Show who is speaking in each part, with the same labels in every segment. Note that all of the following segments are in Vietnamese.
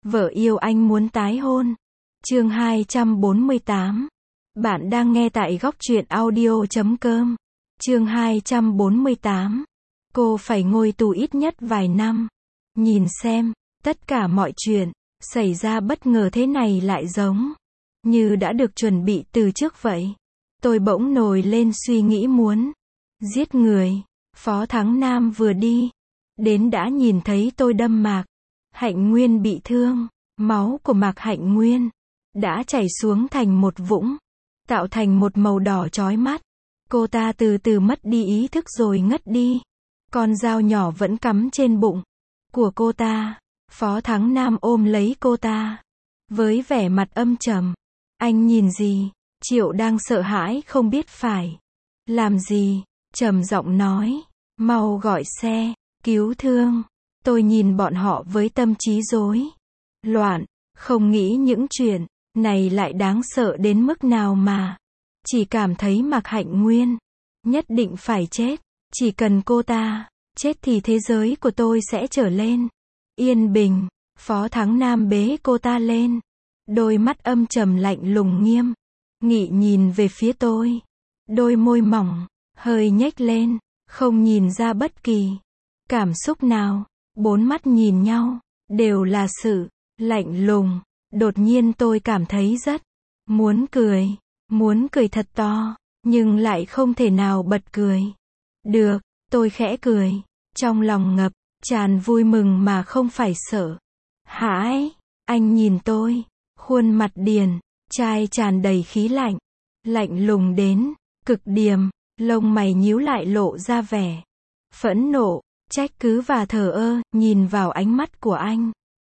Speaker 1: Vợ yêu anh muốn tái hôn. Chương 248. Bạn đang nghe tại góc truyện audio.com. Chương 248. Cô phải ngồi tù ít nhất vài năm. Nhìn xem, tất cả mọi chuyện xảy ra bất ngờ thế này lại giống như đã được chuẩn bị từ trước vậy. Tôi bỗng nổi lên suy nghĩ muốn giết người. Phó Thắng Nam vừa đi đến đã nhìn thấy tôi đâm Mạc Hạnh Nguyên bị thương. Máu của Mạc Hạnh Nguyên đã chảy xuống thành một vũng, tạo thành một màu đỏ chói mắt. Cô ta từ từ mất đi ý thức rồi ngất đi. Con dao nhỏ vẫn cắm trên bụng của cô ta. Phó Thắng Nam ôm lấy cô ta với vẻ mặt âm trầm. Anh nhìn gì? Triệu đang sợ hãi không biết phải làm gì, trầm giọng nói, mau gọi xe cứu thương. Tôi nhìn bọn họ với tâm trí rối loạn, không nghĩ những chuyện này lại đáng sợ đến mức nào mà chỉ cảm thấy Mạc Hạnh Nguyên nhất định phải chết. Chỉ cần cô ta chết thì thế giới của tôi sẽ trở lên yên bình. Phó Thắng Nam bế cô ta lên, đôi mắt âm trầm lạnh lùng nghiêm nghị nhìn về phía tôi. Đôi môi mỏng hơi nhếch lên, không nhìn ra bất kỳ cảm xúc nào. Bốn mắt nhìn nhau đều là sự lạnh lùng. Đột nhiên tôi cảm thấy rất muốn cười thật to, nhưng lại không thể nào bật cười được. Tôi khẽ cười, trong lòng ngập tràn vui mừng mà không phải sợ hãi. Anh nhìn tôi, khuôn mặt điển trai tràn đầy khí lạnh, lạnh lùng đến cực điểm. Lông mày nhíu lại lộ ra vẻ phẫn nộ, trách cứ và thờ ơ. Nhìn vào ánh mắt của anh,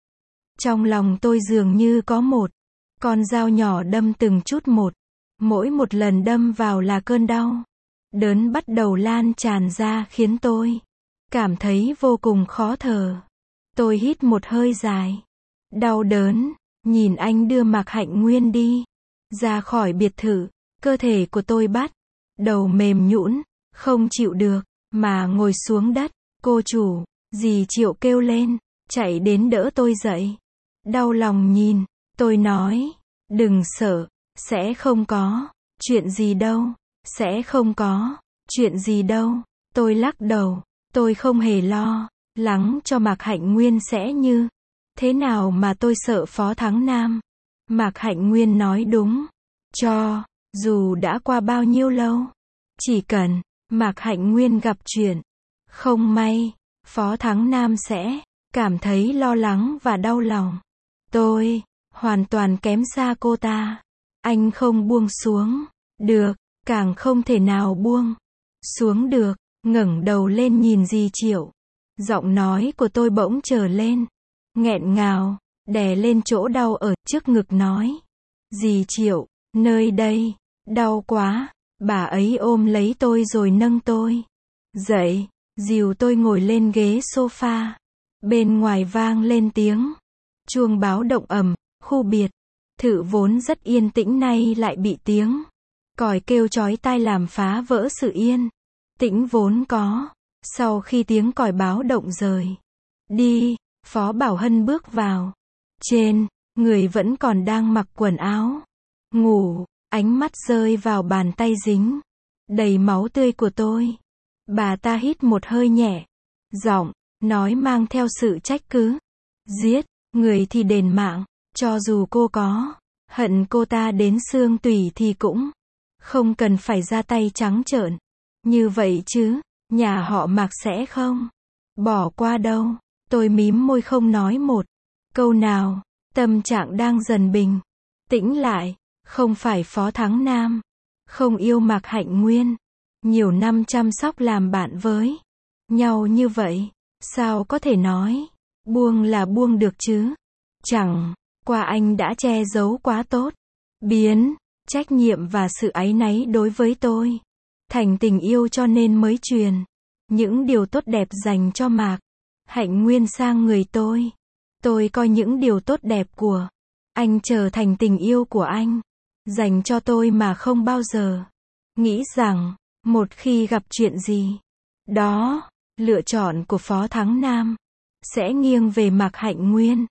Speaker 1: trong lòng tôi dường như có một con dao nhỏ đâm từng chút một. Mỗi một lần đâm vào là cơn đau đớn bắt đầu lan tràn ra khiến tôi cảm thấy vô cùng khó thở. Tôi hít một hơi dài, đau đớn, nhìn anh đưa Mạc Hạnh Nguyên đi ra khỏi biệt thự. Cơ thể của tôi bắt đầu mềm nhũn, không chịu được, mà ngồi xuống đất. Cô chủ, dì Triệu kêu lên, chạy đến đỡ tôi dậy. Đau lòng nhìn, tôi nói, đừng sợ, sẽ không có chuyện gì đâu, sẽ không có chuyện gì đâu. Tôi lắc đầu, tôi không hề lo lắng cho Mạc Hạnh Nguyên sẽ như thế nào mà tôi sợ Phó Thắng Nam. Mạc Hạnh Nguyên nói đúng, cho dù đã qua bao nhiêu lâu, chỉ cần Mạc Hạnh Nguyên gặp chuyện không may, Phó Thắng Nam sẽ cảm thấy lo lắng và đau lòng. Tôi hoàn toàn kém xa cô ta. Anh không buông xuống được, càng không thể nào buông xuống được. Ngẩng đầu lên nhìn dì Triệu. Giọng nói của tôi bỗng trở lên nghẹn ngào, đè lên chỗ đau ở trước ngực nói, dì Triệu, nơi đây đau quá. Bà ấy ôm lấy tôi rồi nâng tôi dậy, dìu tôi ngồi lên ghế sofa. Bên ngoài vang lên tiếng chuông báo động ầm. Khu biệt thự vốn rất yên tĩnh nay lại bị tiếng còi kêu chói tai làm phá vỡ sự yên tĩnh vốn có. Sau khi tiếng còi báo động rời đi, Phó Bảo Hân bước vào. Trên người vẫn còn đang mặc quần áo ngủ, ánh mắt rơi vào bàn tay dính đầy máu tươi của tôi. Bà ta hít một hơi nhẹ, giọng nói mang theo sự trách cứ, giết người thì đền mạng, cho dù cô có hận cô ta đến xương tủy thì cũng không cần phải ra tay trắng trợn như vậy chứ. Nhà họ Mạc sẽ không bỏ qua đâu. Tôi mím môi không nói một câu nào. Tâm trạng đang dần bình tĩnh lại. Không phải Phó Thắng Nam không yêu Mạc Hạnh Nguyên. Nhiều năm chăm sóc làm bạn với nhau như vậy, sao có thể nói buông là buông được chứ. Chẳng qua anh đã che giấu quá tốt, biến trách nhiệm và sự áy náy đối với tôi thành tình yêu, cho nên mới truyền những điều tốt đẹp dành cho Mạc Hạnh Nguyên sang người tôi. Tôi coi những điều tốt đẹp của anh trở thành tình yêu của anh dành cho tôi, mà không bao giờ nghĩ rằng một khi gặp chuyện gì đó, lựa chọn của Phó Thắng Nam sẽ nghiêng về Mạc Hạnh Nguyên.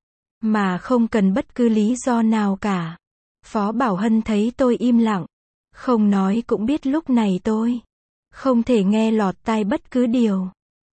Speaker 1: mà không cần bất cứ lý do nào cả. Phó Bảo Hân thấy tôi im lặng, không nói cũng biết lúc này tôi không thể nghe lọt tai bất cứ điều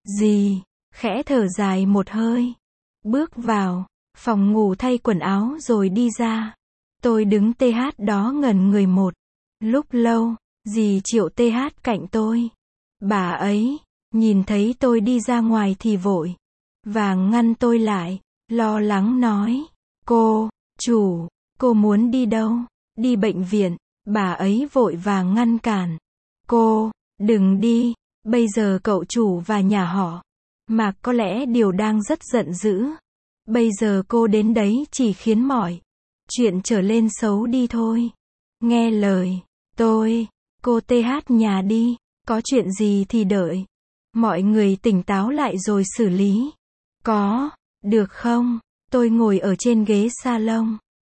Speaker 1: gì, khẽ thở dài một hơi, bước vào phòng ngủ thay quần áo rồi đi ra. Tôi đứng TH đó ngẩn người một lúc lâu, dì Triệu TH cạnh tôi. Bà ấy nhìn thấy tôi đi ra ngoài thì vội vàng ngăn tôi lại, lo lắng nói: "Cô chủ, cô muốn đi đâu?" "Đi bệnh viện." Bà ấy vội vàng ngăn cản. "Cô, đừng đi, bây giờ cậu chủ và nhà họ Mạc có lẽ đều đang rất giận dữ. Bây giờ cô đến đấy chỉ khiến mọi chuyện trở lên xấu đi thôi. Nghe lời tôi, cô TH nhà đi, có chuyện gì thì đợi mọi người tỉnh táo lại rồi xử lý. Có, được không?" Tôi ngồi ở trên ghế salon,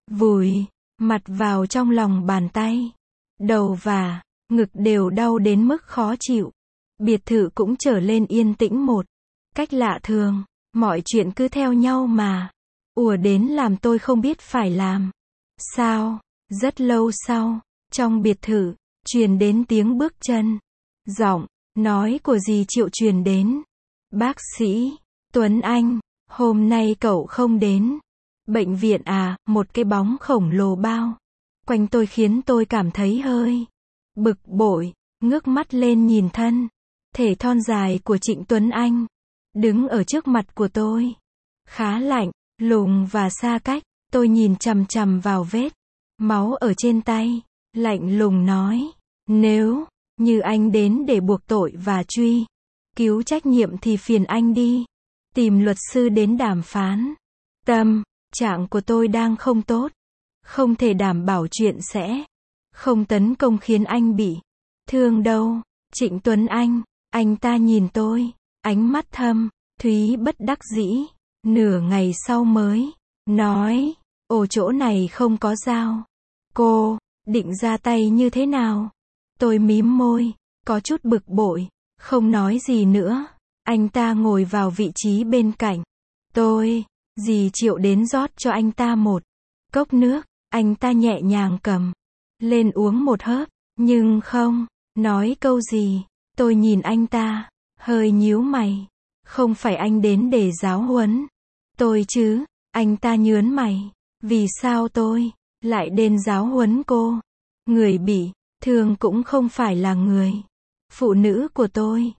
Speaker 1: vùi mặt vào trong lòng bàn tay. Đầu và ngực đều đau đến mức khó chịu. Biệt thự cũng trở lên yên tĩnh một cách lạ thường. Mọi chuyện cứ theo nhau mà ùa đến làm tôi không biết phải làm sao. Rất lâu sau, trong biệt thự truyền đến tiếng bước chân. Giọng nói của dì Triệu truyền đến: "Bác sĩ Tuấn Anh, hôm nay cậu không đến bệnh viện à?" Một cái bóng khổng lồ bao quanh tôi khiến tôi cảm thấy hơi bực bội, ngước mắt lên nhìn thân thể thon dài của Trịnh Tuấn Anh đứng ở trước mặt của tôi. Khá lạnh lùng và xa cách. Tôi nhìn chằm chằm vào vết máu ở trên tay, lạnh lùng nói: "Nếu như anh đến để buộc tội và truy cứu trách nhiệm thì phiền anh đi tìm luật sư đến đàm phán. Tâm trạng của tôi đang không tốt, không thể đảm bảo chuyện sẽ không tấn công khiến anh bị thương đâu." Trịnh Tuấn anh ta nhìn tôi, ánh mắt thâm thúy bất đắc dĩ, nửa ngày sau mới nói: "Ồ, chỗ này không có dao. Cô định ra tay như thế nào?" Tôi mím môi, có chút bực bội, không nói gì nữa. Anh ta ngồi vào vị trí bên cạnh tôi. Dì Triệu đến rót cho anh ta một cốc nước. Anh ta nhẹ nhàng cầm lên uống một hớp, nhưng không nói câu gì. Tôi nhìn anh ta, hơi nhíu mày. "Không phải anh đến để giáo huấn tôi chứ?" Anh ta nhớn mày. "Vì sao tôi lại đến giáo huấn cô? Người bị thương cũng không phải là người phụ nữ của tôi,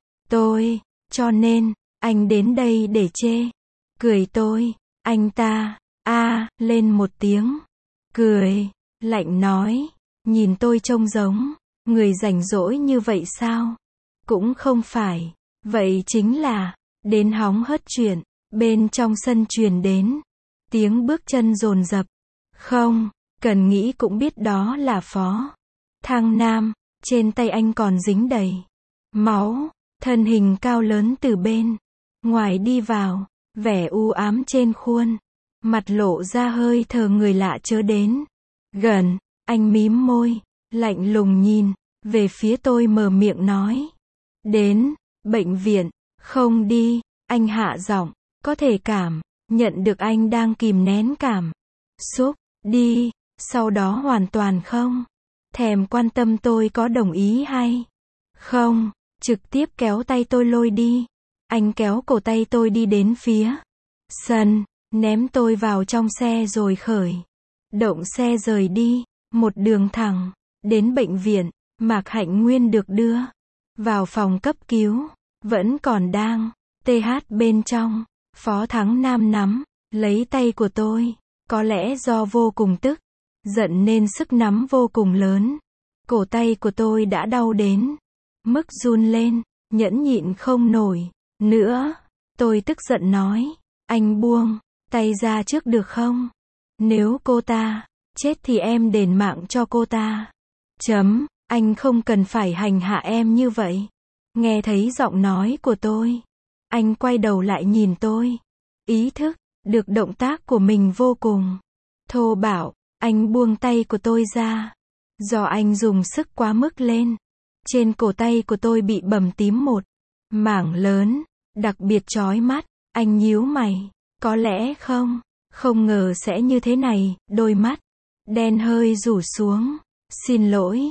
Speaker 1: cho nên anh đến đây để chê cười tôi." Anh ta lên một tiếng cười lạnh nói: "Nhìn tôi trông giống người rảnh rỗi như vậy sao?" "Cũng không phải, vậy chính là đến hóng hớt chuyện." Bên trong sân truyền đến tiếng bước chân dồn dập. Không cần nghĩ cũng biết đó là Phó Thăng Nam. Trên tay anh còn dính đầy máu. Thân hình cao lớn từ bên ngoài đi vào, vẻ u ám trên khuôn mặt lộ ra hơi thở người lạ chớ đến gần. Anh mím môi, lạnh lùng nhìn về phía tôi, mở miệng nói: "Đến bệnh viện không đi?" Anh hạ giọng, có thể cảm nhận được anh đang kìm nén cảm xúc. "Đi." Sau đó hoàn toàn không thèm quan tâm tôi có đồng ý hay không, trực tiếp kéo tay tôi lôi đi. Anh kéo cổ tay tôi đi đến phía sân, ném tôi vào trong xe rồi khởi động xe rời đi. Một đường thẳng đến bệnh viện. Mạc Hạnh Nguyên được đưa vào phòng cấp cứu, vẫn còn đang TH bên trong. Phó Thắng Nam nắm lấy tay của tôi, có lẽ do vô cùng tức giận nên sức nắm vô cùng lớn. Cổ tay của tôi đã đau đến mức run lên, nhẫn nhịn không nổi nữa. Tôi tức giận nói: "Anh buông tay ra trước được không? Nếu cô ta chết thì em đền mạng cho cô ta. Anh không cần phải hành hạ em như vậy." Nghe thấy giọng nói của tôi, anh quay đầu lại nhìn tôi. Ý thức được động tác của mình vô cùng thô bạo, anh buông tay của tôi ra. Do anh dùng sức quá mức lên, trên cổ tay của tôi bị bầm tím một mảng lớn, đặc biệt chói mắt. Anh nhíu mày: "Có lẽ không Không ngờ sẽ như thế này, đôi mắt đen hơi rủ xuống. Xin lỗi,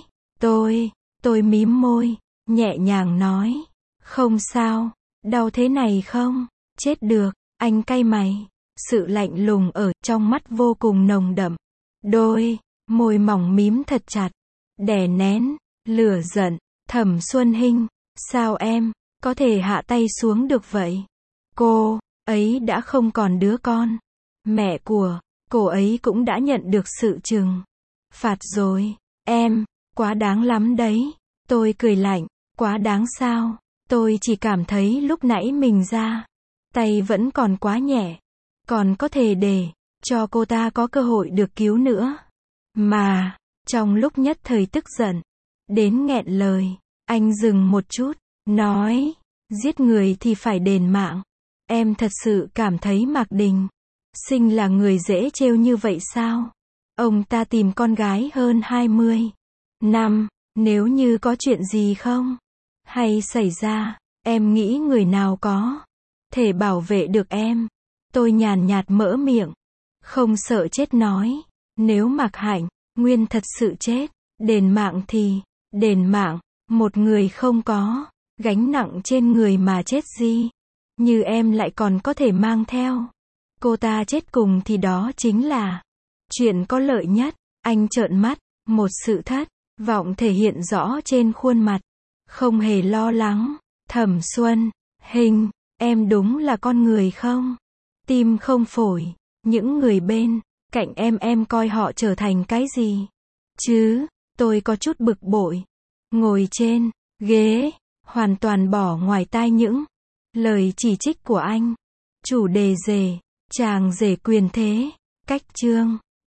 Speaker 1: tôi mím môi, nhẹ nhàng nói. Không sao, đau thế này không? Chết được, anh cay mày. Sự lạnh lùng ở trong mắt vô cùng nồng đậm. Đôi môi mỏng mím thật chặt, đè nén lửa giận. Thẩm Xuân Hinh, sao em có thể hạ tay xuống được vậy? Cô ấy đã không còn đứa con. Mẹ của cô ấy cũng đã nhận được sự trừng phạt rồi. Em quá đáng lắm đấy. Tôi cười lạnh. Quá đáng sao? Tôi chỉ cảm thấy lúc nãy mình ra tay vẫn còn quá nhẹ, còn có thể để cho cô ta có cơ hội được cứu nữa. Mà trong lúc nhất thời tức giận đến nghẹn lời, anh dừng một chút, nói, giết người thì phải đền mạng. Em thật sự cảm thấy Mạc Đình Sinh là người dễ trêu như vậy sao? Ông ta tìm con gái hơn 20 năm, nếu như có chuyện gì không hay xảy ra, em nghĩ người nào có thể bảo vệ được em? Tôi nhàn nhạt mở miệng, không sợ chết nói, nếu Mạc Hạnh Nguyên thật sự chết, đền mạng thì đền mạng, một người không có gánh nặng trên người mà chết gì, như em lại còn có thể mang theo cô ta chết cùng thì đó chính là chuyện có lợi nhất. Anh trợn mắt, một sự thất vọng thể hiện rõ trên khuôn mặt, không hề lo lắng. Thẩm Xuân Hinh, em đúng là con người không tim không phổi. Những người bên cạnh em coi họ trở thành cái gì chứ? Tôi có chút bực bội, ngồi trên ghế, hoàn toàn bỏ ngoài tai những lời chỉ trích của anh. Chủ đề rể, chàng rể quyền thế, cách chương